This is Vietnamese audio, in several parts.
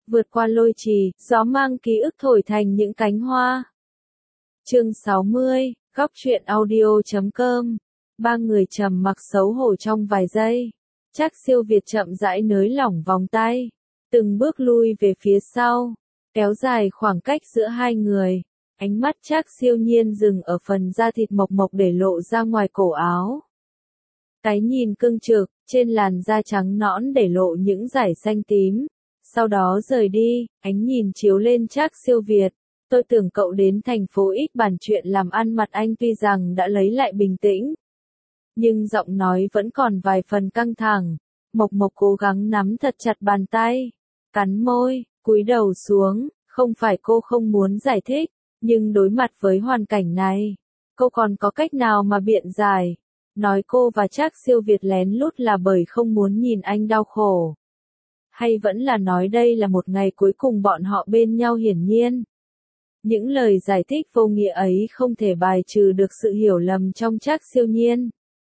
Vượt qua lôi trì, gió mang ký ức thổi thành những cánh hoa. Chương 60, góc truyện audio.com. Ba người trầm mặc xấu hổ trong vài giây. Trác Siêu Việt chậm rãi nới lỏng vòng tay, từng bước lui về phía sau, kéo dài khoảng cách giữa hai người. Ánh mắt Trác Siêu Nhiên dừng ở phần da thịt mộc mộc để lộ ra ngoài cổ áo. Cái nhìn cương trực, trên làn da trắng nõn để lộ những dải xanh tím. Sau đó rời đi, ánh nhìn chiếu lên Trác Siêu Việt. Tôi tưởng cậu đến thành phố ít bàn chuyện làm ăn, mặt anh tuy rằng đã lấy lại bình tĩnh, nhưng giọng nói vẫn còn vài phần căng thẳng. Mộc Mộc cố gắng nắm thật chặt bàn tay, cắn môi, cúi đầu xuống. Không phải cô không muốn giải thích, nhưng đối mặt với hoàn cảnh này, cô còn có cách nào mà biện giải? Nói cô và Trác Siêu Việt lén lút là bởi không muốn nhìn anh đau khổ? Hay vẫn là nói đây là một ngày cuối cùng bọn họ bên nhau? Hiển nhiên, những lời giải thích vô nghĩa ấy không thể bài trừ được sự hiểu lầm trong Trác Siêu Nhiên.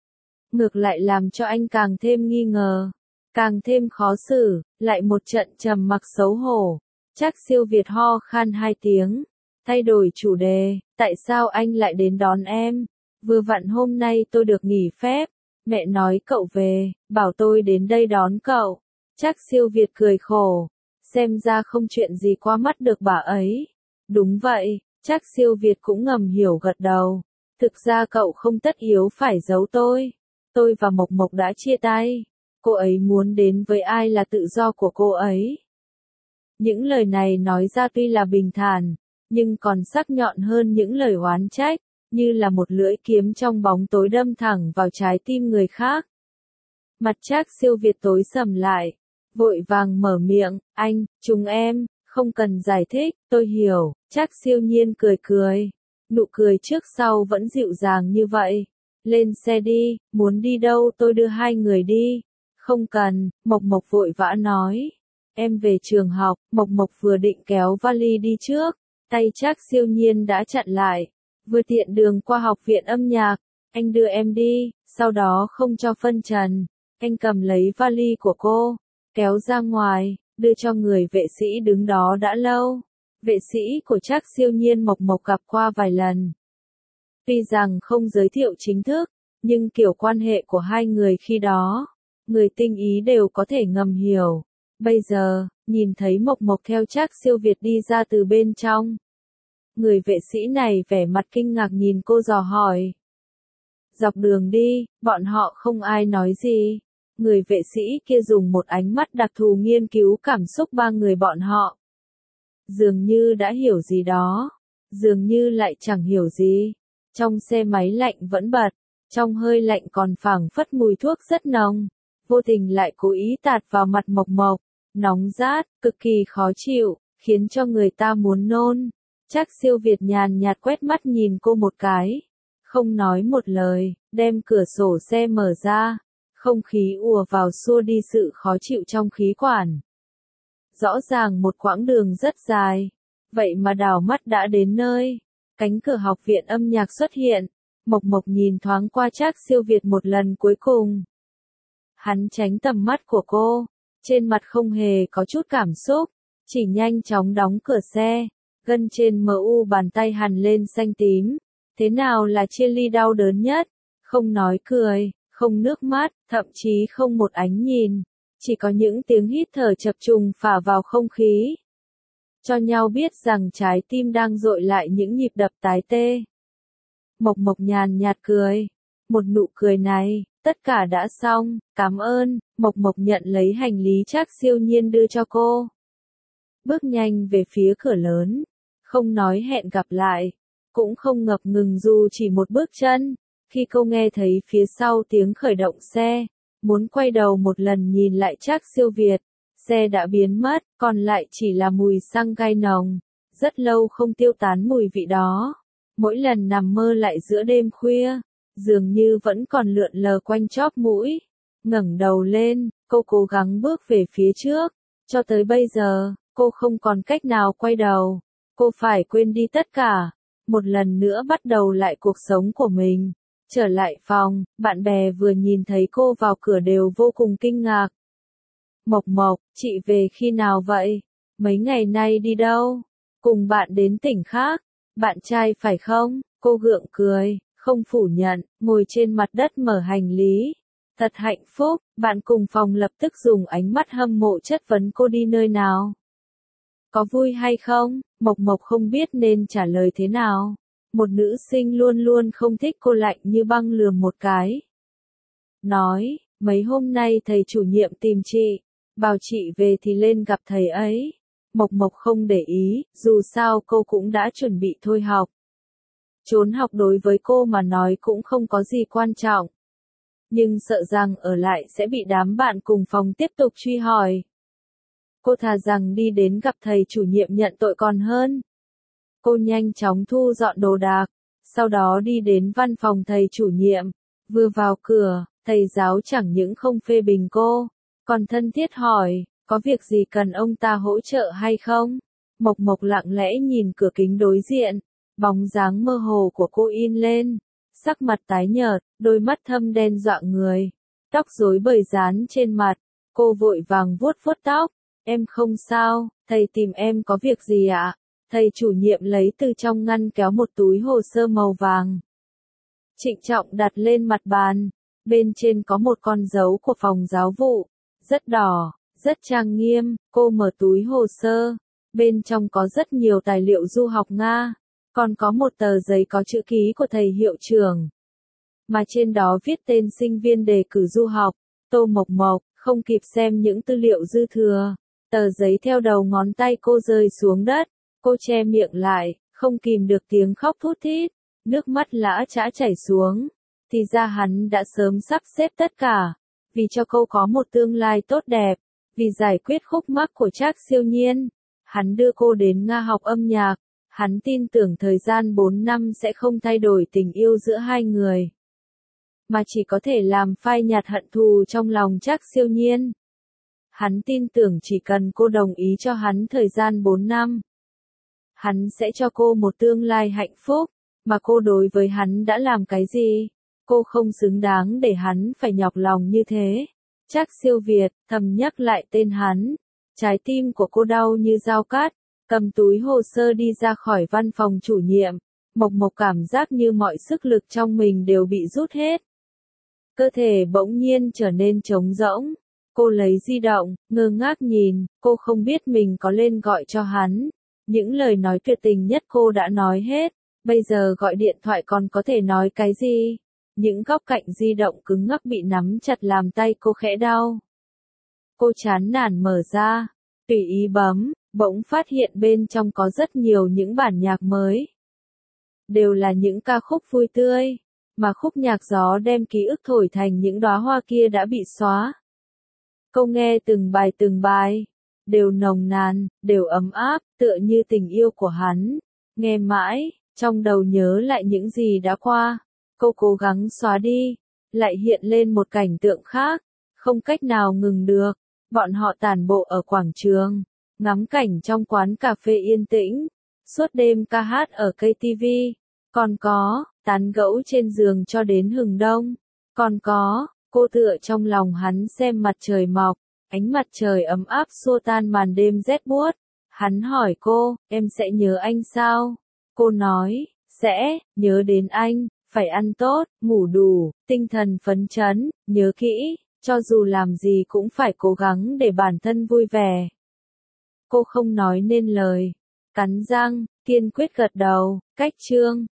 Ngược lại làm cho anh càng thêm nghi ngờ, càng thêm khó xử. Lại một trận trầm mặc xấu hổ. Trác Siêu Việt ho khan hai tiếng, thay đổi chủ đề. Tại sao anh lại đến đón em? Vừa vặn hôm nay tôi được nghỉ phép, mẹ nói cậu về, bảo tôi đến đây đón cậu. Trác Siêu Việt cười khổ, xem ra không chuyện gì qua mắt được bà ấy. Đúng vậy, Trác Siêu Việt cũng ngầm hiểu gật đầu. Thực ra cậu không tất yếu phải giấu tôi. Tôi và Mộc Mộc đã chia tay. Cô ấy muốn đến với ai là tự do của cô ấy. Những lời này nói ra tuy là bình thản, nhưng còn sắc nhọn hơn những lời oán trách, như là một lưỡi kiếm trong bóng tối đâm thẳng vào trái tim người khác. Mặt Trác Siêu Việt tối sầm lại, vội vàng mở miệng, anh, chúng em, không cần giải thích, tôi hiểu. Trác Siêu Nhiên cười cười, nụ cười trước sau vẫn dịu dàng như vậy. Lên xe đi, muốn đi đâu tôi đưa hai người đi. Không cần, Mộc Mộc vội vã nói. Em về trường học. Mộc Mộc vừa định kéo vali đi trước, tay Trác Siêu Nhiên đã chặn lại. Vừa tiện đường qua học viện âm nhạc, anh đưa em đi. Sau đó không cho phân trần, anh cầm lấy vali của cô, kéo ra ngoài, đưa cho người vệ sĩ đứng đó đã lâu. Vệ sĩ của Trác Siêu Nhiên Mộc Mộc gặp qua vài lần. Tuy rằng không giới thiệu chính thức, nhưng kiểu quan hệ của hai người khi đó, người tinh ý đều có thể ngầm hiểu. Bây giờ, nhìn thấy Mộc Mộc theo Trác Siêu Việt đi ra từ bên trong, người vệ sĩ này vẻ mặt kinh ngạc nhìn cô dò hỏi. Dọc đường đi, bọn họ không ai nói gì. Người vệ sĩ kia dùng một ánh mắt đặc thù nghiên cứu cảm xúc ba người bọn họ. Dường như đã hiểu gì đó, dường như lại chẳng hiểu gì. Trong xe máy lạnh vẫn bật, trong hơi lạnh còn phảng phất mùi thuốc rất nồng, vô tình lại cố ý tạt vào mặt Mộc Mộc, nóng rát, cực kỳ khó chịu, khiến cho người ta muốn nôn. Trác Siêu Việt nhàn nhạt quét mắt nhìn cô một cái, không nói một lời, đem cửa sổ xe mở ra, không khí ùa vào xua đi sự khó chịu trong khí quản. Rõ ràng một quãng đường rất dài, vậy mà đảo mắt đã đến nơi. Cánh cửa học viện âm nhạc xuất hiện, Mộc Mộc nhìn thoáng qua Trác Siêu Việt một lần cuối cùng. Hắn tránh tầm mắt của cô, trên mặt không hề có chút cảm xúc, chỉ nhanh chóng đóng cửa xe, gân trên mu bàn tay hằn lên xanh tím. Thế nào là chia ly đau đớn nhất? Không nói cười, không nước mắt, thậm chí không một ánh nhìn, chỉ có những tiếng hít thở chập trùng phả vào không khí, cho nhau biết rằng trái tim đang dội lại những nhịp đập tái tê. Mộc Mộc nhàn nhạt cười, một nụ cười này, tất cả đã xong, cảm ơn. Mộc Mộc nhận lấy hành lý Trác Siêu Nhiên đưa cho cô, bước nhanh về phía cửa lớn, không nói hẹn gặp lại, cũng không ngập ngừng dù chỉ một bước chân. Khi cô nghe thấy phía sau tiếng khởi động xe, muốn quay đầu một lần nhìn lại Trác Siêu Việt, xe đã biến mất, còn lại chỉ là mùi xăng gai nồng, rất lâu không tiêu tán mùi vị đó. Mỗi lần nằm mơ lại giữa đêm khuya, dường như vẫn còn lượn lờ quanh chóp mũi. Ngẩng đầu lên, cô cố gắng bước về phía trước. Cho tới bây giờ, cô không còn cách nào quay đầu. Cô phải quên đi tất cả, một lần nữa bắt đầu lại cuộc sống của mình. Trở lại phòng, bạn bè vừa nhìn thấy cô vào cửa đều vô cùng kinh ngạc. Mộc Mộc, chị về khi nào vậy? Mấy ngày nay đi đâu? Cùng bạn đến tỉnh khác. Bạn trai phải không? Cô gượng cười, không phủ nhận, ngồi trên mặt đất mở hành lý. Thật hạnh phúc, bạn cùng phòng lập tức dùng ánh mắt hâm mộ chất vấn cô đi nơi nào. Có vui hay không? Mộc Mộc không biết nên trả lời thế nào. Một nữ sinh luôn luôn không thích cô lạnh như băng lườm một cái. Nói, mấy hôm nay thầy chủ nhiệm tìm chị, bảo chị về thì lên gặp thầy ấy. Mộc Mộc không để ý, dù sao cô cũng đã chuẩn bị thôi học. Trốn học đối với cô mà nói cũng không có gì quan trọng. Nhưng sợ rằng ở lại sẽ bị đám bạn cùng phòng tiếp tục truy hỏi. Cô thà rằng đi đến gặp thầy chủ nhiệm nhận tội còn hơn. Cô nhanh chóng thu dọn đồ đạc, sau đó đi đến văn phòng thầy chủ nhiệm. Vừa vào cửa, thầy giáo chẳng những không phê bình cô, còn thân thiết hỏi, có việc gì cần ông ta hỗ trợ hay không? Mộc Mộc lặng lẽ nhìn cửa kính đối diện, bóng dáng mơ hồ của cô in lên, sắc mặt tái nhợt, đôi mắt thâm đen dọa người, tóc rối bời dán trên mặt, cô vội vàng vuốt vuốt tóc, em không sao, thầy tìm em có việc gì ạ? Thầy chủ nhiệm lấy từ trong ngăn kéo một túi hồ sơ màu vàng. Trịnh trọng đặt lên mặt bàn, bên trên có một con dấu của phòng giáo vụ, rất đỏ, rất trang nghiêm, cô mở túi hồ sơ, bên trong có rất nhiều tài liệu du học Nga, còn có một tờ giấy có chữ ký của thầy hiệu trưởng, mà trên đó viết tên sinh viên đề cử du học, Tô Mộc Mộc, không kịp xem những tư liệu dư thừa, tờ giấy theo đầu ngón tay cô rơi xuống đất, cô che miệng lại, không kìm được tiếng khóc thút thít, nước mắt lã chã chảy xuống, thì ra hắn đã sớm sắp xếp tất cả, vì cho cô có một tương lai tốt đẹp, vì giải quyết khúc mắc của Trác Siêu Nhiên, hắn đưa cô đến Nga học âm nhạc, hắn tin tưởng thời gian 4 năm sẽ không thay đổi tình yêu giữa hai người, mà chỉ có thể làm phai nhạt hận thù trong lòng Trác Siêu Nhiên. Hắn tin tưởng chỉ cần cô đồng ý cho hắn thời gian 4 năm, hắn sẽ cho cô một tương lai hạnh phúc, mà cô đối với hắn đã làm cái gì? Cô không xứng đáng để hắn phải nhọc lòng như thế. Trác Siêu Việt, thầm nhắc lại tên hắn. Trái tim của cô đau như dao cắt, cầm túi hồ sơ đi ra khỏi văn phòng chủ nhiệm. Mộc Mộc cảm giác như mọi sức lực trong mình đều bị rút hết. Cơ thể bỗng nhiên trở nên trống rỗng. Cô lấy di động, ngơ ngác nhìn, cô không biết mình có lên gọi cho hắn. Những lời nói tuyệt tình nhất cô đã nói hết, bây giờ gọi điện thoại còn có thể nói cái gì? Những góc cạnh di động cứng ngắc bị nắm chặt làm tay cô khẽ đau. Cô chán nản mở ra, tùy ý bấm, bỗng phát hiện bên trong có rất nhiều những bản nhạc mới. Đều là những ca khúc vui tươi, mà khúc nhạc gió đem ký ức thổi thành những đóa hoa kia đã bị xóa. Cô nghe từng bài, đều nồng nàn, đều ấm áp, tựa như tình yêu của hắn. Nghe mãi, trong đầu nhớ lại những gì đã qua. Cô cố gắng xóa đi, lại hiện lên một cảnh tượng khác, không cách nào ngừng được. Bọn họ tản bộ ở quảng trường, ngắm cảnh trong quán cà phê yên tĩnh, suốt đêm ca hát ở KTV, còn có, tán gẫu trên giường cho đến hừng đông, còn có, cô tựa trong lòng hắn xem mặt trời mọc, ánh mặt trời ấm áp xua tan màn đêm rét buốt. Hắn hỏi cô, em sẽ nhớ anh sao? Cô nói, sẽ, nhớ đến anh, phải ăn tốt, ngủ đủ, tinh thần phấn chấn, nhớ kỹ, cho dù làm gì cũng phải cố gắng để bản thân vui vẻ. Cô không nói nên lời, cắn răng, kiên quyết gật đầu, cách chương.